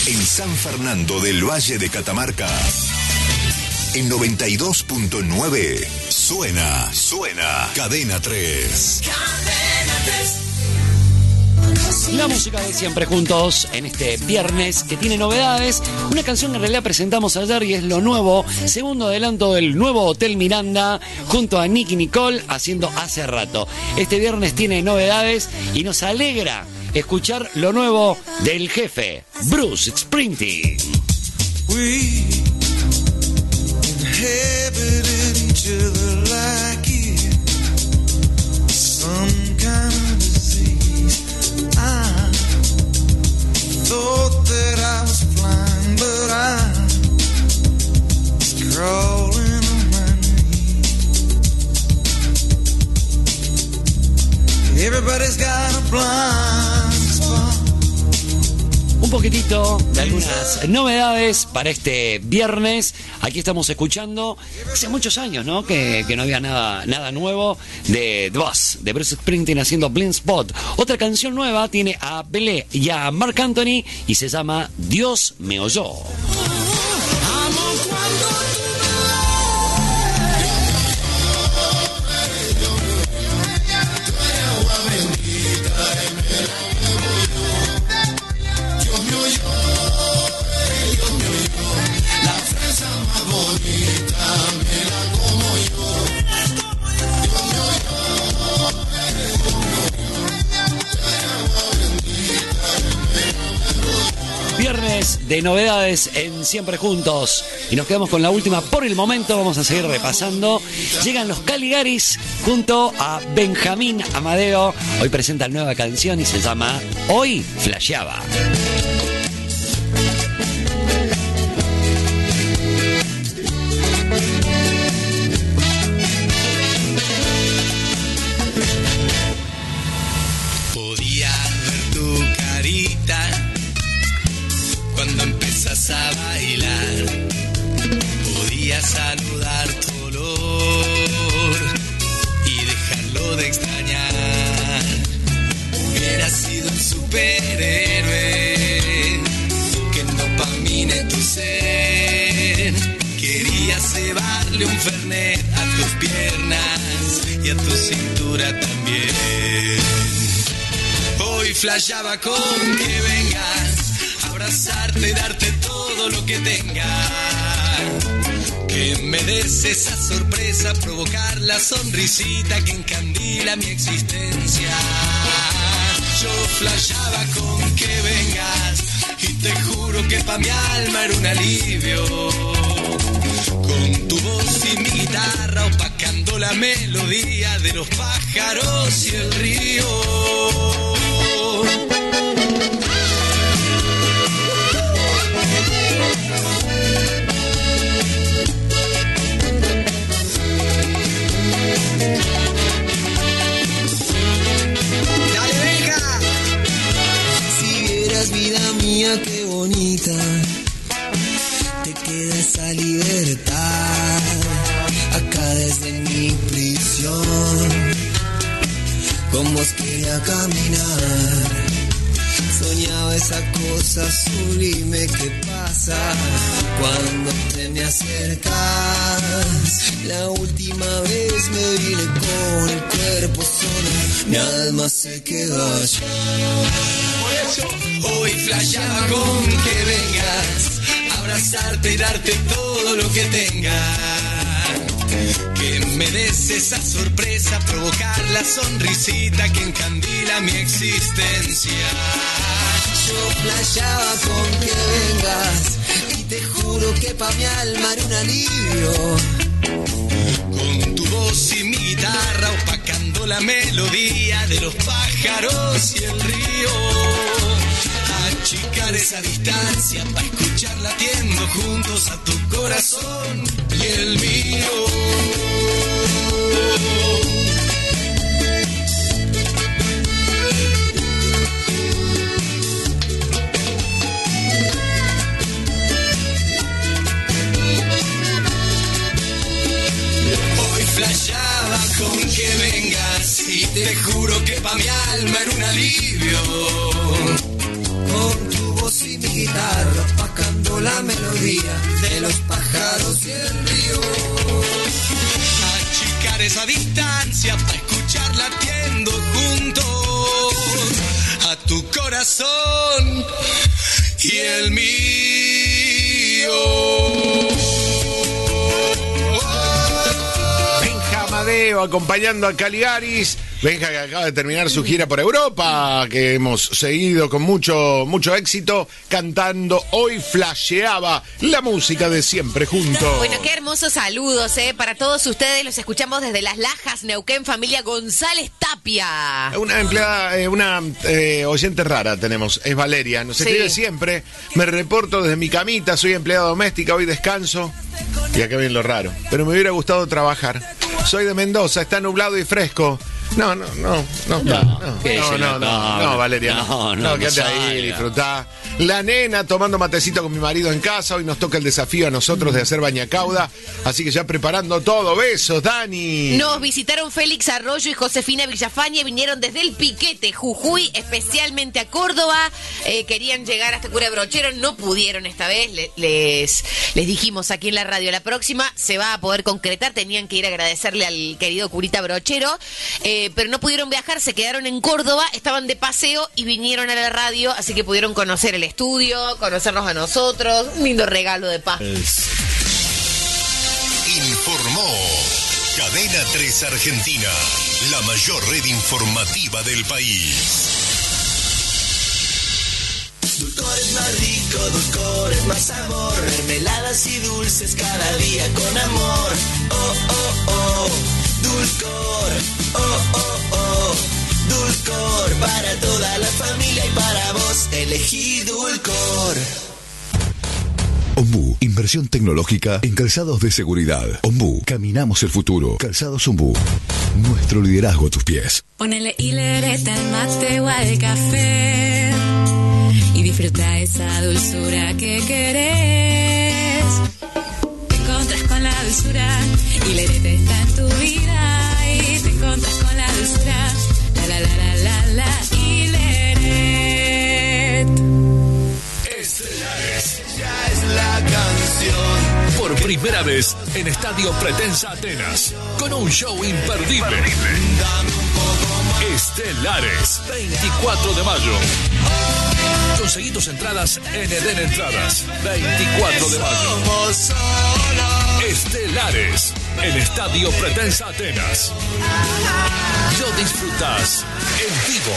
En San Fernando del Valle de Catamarca, en 92.9, suena Cadena 3. Cadena 3. La música de Siempre Juntos en este viernes que tiene novedades. Una canción que en realidad presentamos ayer y es lo nuevo. Segundo adelanto del nuevo Hotel Miranda junto a Nicky Nicole haciendo Hace Rato. Este viernes tiene novedades y nos alegra escuchar lo nuevo del jefe, Bruce Springsteen. We inhabited each other like it, some kind of disease. I thought that I was flying, but I was crawling on my knees. Everybody's got a blind spot. Un poquitito de algunas novedades para este viernes. Aquí estamos escuchando, hace muchos años, ¿no? Que no había nada nuevo de The Boss, de Bruce Springsteen haciendo Blind Spot. Otra canción nueva tiene a Belé y a Marc Anthony y se llama Dios me oyó. Viernes de novedades en Siempre Juntos y nos quedamos con la última por el momento. Vamos a seguir repasando. Llegan los Caligaris junto a Benjamín Amadeo. Hoy presentan nueva canción y se llama Hoy Flasheaba. Podía ver tu carita cuando empezás a bailar, podía saludar tu olor y dejarlo de extrañar. Hubiera sido un superhéroe que no pamine tu ser. Quería cebarle un fernet a tus piernas y a tu cintura también. Hoy flasheaba con que vengas, abrazarte, darte todo lo que tenga, que me des esa sorpresa, provocar la sonrisita que encandila mi existencia. Yo flasheaba con que vengas y te juro que pa' mi alma era un alivio, con tu voz y mi guitarra opacando la melodía de los pájaros y el río. Vida mía, qué bonita, te queda esa libertad, acá desde mi prisión, con vos quería caminar, soñaba esa cosa sublime que pasa cuando te me acercas. La última vez me vine con el cuerpo solo, mi alma se quedó allá. Hoy flasheaba con que vengas, abrazarte y darte todo lo que tenga, que me des esa sorpresa, provocar la sonrisita que encandila mi existencia. Yo flasheaba con que vengas y te juro que pa' mi alma era un alivio, con tu voz y mi guitarra opacando la melodía de los pájaros y el río. Achicar esa distancia para escuchar latiendo juntos a tu corazón y el mío. Hoy flasheaba con que vengas y te juro que pa' mi alma era un alivio, con tu voz y mi guitarra, opacando la melodía de los pájaros y el río. Achicar esa distancia para escuchar latiendo juntos a tu corazón y el mío. Benja Amadeo acompañando a Caligaris. Benja, que acaba de terminar su gira por Europa, que hemos seguido con mucho éxito, cantando Hoy Flasheaba, la música de Siempre Juntos. Bueno, qué hermosos saludos, para todos ustedes. Los escuchamos desde Las Lajas, Neuquén, familia González Tapia. Una empleada, una oyente rara tenemos, es Valeria, nos escribe siempre. Me reporto desde mi camita, soy empleada doméstica, hoy descanso. Y acá viene lo raro, pero me hubiera gustado trabajar. Soy de Mendoza, está nublado y fresco. No, Valeria, no, quédate ahí, disfrutá. La nena tomando matecito con mi marido en casa. Hoy nos toca el desafío a nosotros de hacer bañacauda, así que ya preparando todo. Besos, Dani. Nos visitaron Félix Arroyo y Josefina Villafañe, vinieron desde el Piquete, Jujuy, especialmente a Córdoba. Querían llegar hasta Cura Brochero, no pudieron esta vez. Les dijimos aquí en la radio, la próxima se va a poder concretar. Tenían que ir a agradecerle al querido curita Brochero, pero no pudieron viajar, se quedaron en Córdoba, estaban de paseo y vinieron a la radio, así que pudieron conocer el estudio, conocernos a nosotros. Un lindo regalo de paz. Informó Cadena 3 Argentina, la mayor red informativa del país. Dulcor es más rico, Dulcor es más sabor. Mermeladas y dulces cada día con amor. Oh, oh, oh, Dulcor. Oh, oh, oh, Dulcor. Para toda la familia y para vos, elegí Dulcor. Ombú, inversión tecnológica en calzados de seguridad. Ombú, caminamos el futuro. Calzados Ombú, nuestro liderazgo a tus pies. Ponele hilereta al mate o al café y disfruta esa dulzura que querés. Te encontras con la dulzura, hilereta está en tu vida y te encontras con la dulzura. La la la la la la, Hileret. Estelares. Ya es la canción. Por primera vez en Estadio Pretensa Atenas, con un show imperdible. Dame un poco más. Estelares, 24 de mayo. Conseguí tus entradas en Eden Entradas, 24 de mayo. Somos solos. Estelares, en Estadio Pretensa Atenas. Lo disfrutas en vivo.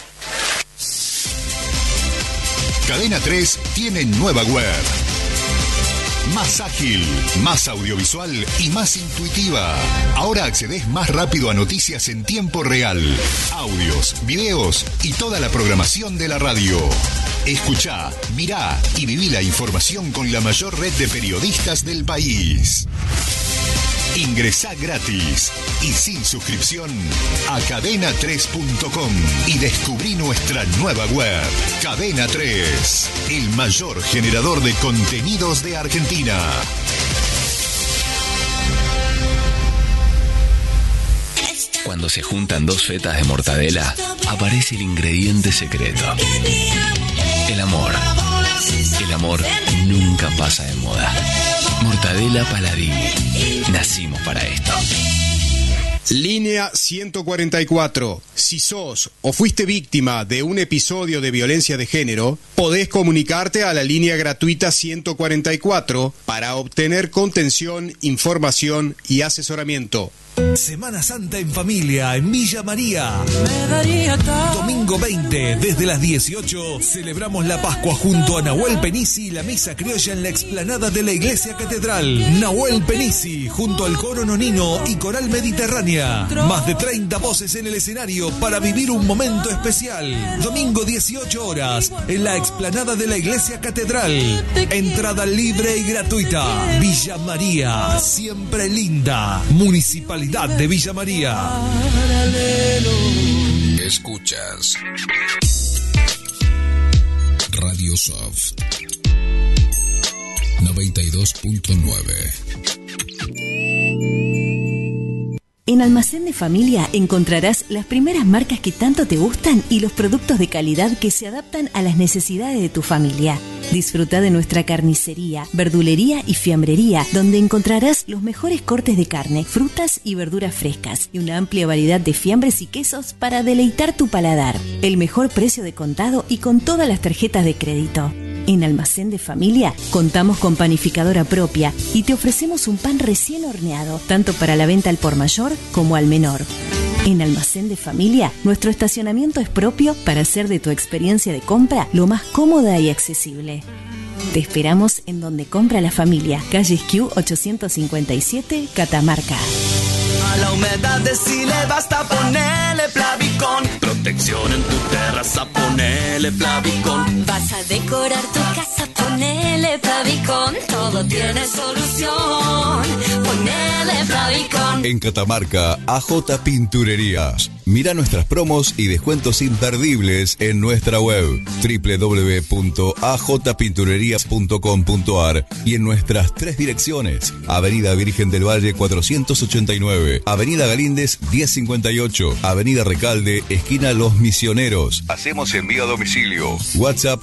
Cadena 3 tiene nueva web. Más ágil, más audiovisual y más intuitiva. Ahora accedes más rápido a noticias en tiempo real, audios, videos y toda la programación de la radio. Escuchá, mirá y viví la información con la mayor red de periodistas del país. Ingresá gratis y sin suscripción a cadena3.com y descubrí nuestra nueva web. Cadena 3, el mayor generador de contenidos de Argentina. Cuando se juntan dos fetas de mortadela, aparece el ingrediente secreto. El amor. El amor nunca pasa de moda. Mortadela Paladini. Nacimos para esto. Línea 144. Si sos o fuiste víctima de un episodio de violencia de género, podés comunicarte a la línea gratuita 144 para obtener contención, información y asesoramiento. Semana Santa en familia en Villa María. Domingo 20, desde las 18, celebramos la Pascua junto a Nahuel Penisi y la misa criolla en la explanada de la Iglesia Catedral. Nahuel Penisi junto al coro nonino y coral mediterránea. Más de 30 voces en el escenario para vivir un momento especial. Domingo 18 horas en la explanada de la Iglesia Catedral. Entrada libre y gratuita. Villa María, siempre linda. Municipalidad de Villa María. Escuchas Radio Soft 92.9. En Almacén de Familia encontrarás las primeras marcas que tanto te gustan y los productos de calidad que se adaptan a las necesidades de tu familia. Disfruta de nuestra carnicería, verdulería y fiambrería, donde encontrarás los mejores cortes de carne, frutas y verduras frescas y una amplia variedad de fiambres y quesos para deleitar tu paladar. El mejor precio de contado y con todas las tarjetas de crédito. En Almacén de Familia contamos con panificadora propia y te ofrecemos un pan recién horneado, tanto para la venta al por mayor como al menor. En Almacén de Familia, nuestro estacionamiento es propio para hacer de tu experiencia de compra lo más cómoda y accesible. Te esperamos en donde compra la familia, calle Esquiú 857, Catamarca. A la humedad decile basta, ponele Plavicón. Protección en tu terraza, ponele Plavicón. Vas a decorar tu casa, ponele Plavicón. Todo tiene solución, ponele Plavicón. En Catamarca, AJ Pinturerías. Mira nuestras promos y descuentos imperdibles en nuestra web www.ajpinturerías.com.ar y en nuestras 3 direcciones: Avenida Virgen del Valle 489, Avenida Galíndez 1058, Avenida Recalde, esquina Los Misioneros. Hacemos envío a domicilio. WhatsApp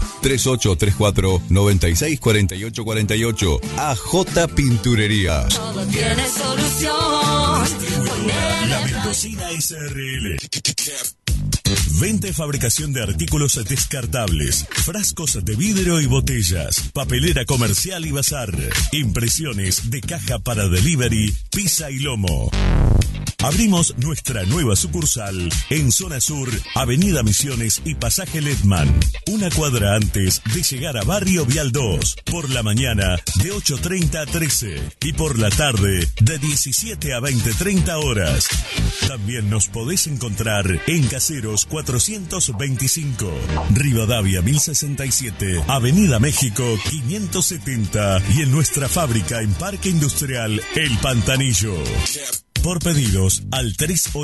3834-964848. AJ Pinturerías. Todo tiene solución, ponele La Mendocina SRL. Venta y fabricación de artículos descartables, frascos de vidrio y botellas, papelera comercial y bazar, impresiones de caja para delivery, pizza y lomo. Abrimos nuestra nueva sucursal en Zona Sur, Avenida Misiones y Pasaje Letman, una cuadra antes de llegar a Barrio Vial 2, por la mañana de 8:30 a 13 y por la tarde de 17 a 20:30 horas. También nos podés encontrar en Caseros 425, Rivadavia 1067, Avenida México 570 y en nuestra fábrica en Parque Industrial El Pantanillo. Por pedidos al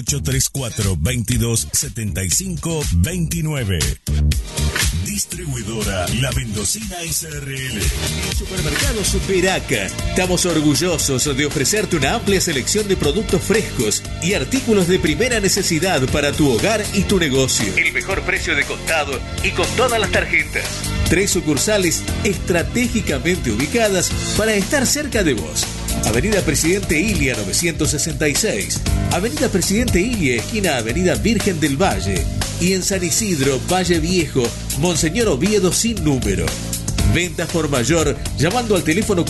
3834-2275-29. Distribuidora La Mendocina SRL. Supermercados Veraca. Estamos orgullosos de ofrecerte una amplia selección de productos frescos y artículos de primera necesidad para tu hogar y tu negocio. El mejor precio de contado y con todas las tarjetas. 3 sucursales estratégicamente ubicadas para estar cerca de vos. Avenida Presidente Ilia 966, Avenida Presidente Ilia, esquina Avenida Virgen del Valle, y en San Isidro, Valle Viejo, Monseñor Oviedo sin número. Ventas por mayor llamando al teléfono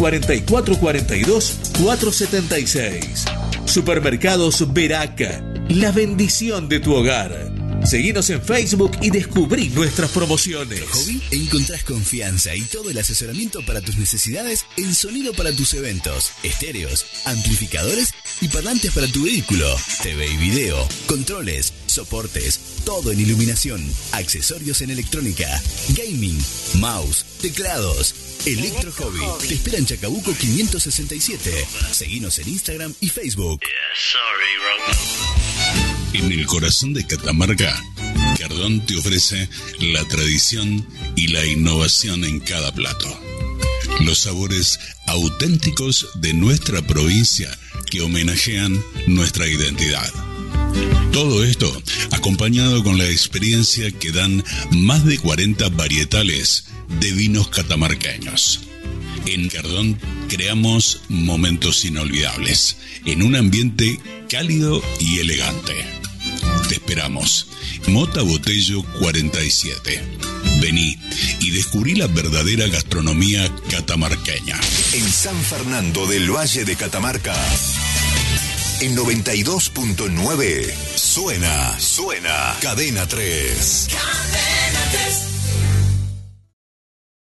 4442-476. Supermercados Veraca, la bendición de tu hogar. Seguinos en Facebook y descubrí nuestras promociones. Hobby, encontrás confianza y todo el asesoramiento para tus necesidades en sonido para tus eventos, estéreos, amplificadores y parlantes para tu vehículo, TV y video, controles, soportes, todo en iluminación, accesorios en electrónica, gaming, mouse, teclados. Electro Hobby te espera en Chacabuco 567. Seguinos en Instagram y Facebook. En el corazón de Catamarca, Cardón te ofrece la tradición y la innovación en cada plato. Los sabores auténticos de nuestra provincia que homenajean nuestra identidad. Todo esto acompañado con la experiencia que dan más de 40 varietales de vinos catamarqueños. En Cardón creamos momentos inolvidables en un ambiente cálido y elegante. Te esperamos. Mota Botello 47. Vení y descubrí la verdadera gastronomía catamarqueña. En San Fernando del Valle de Catamarca, en 92.9, suena Cadena 3.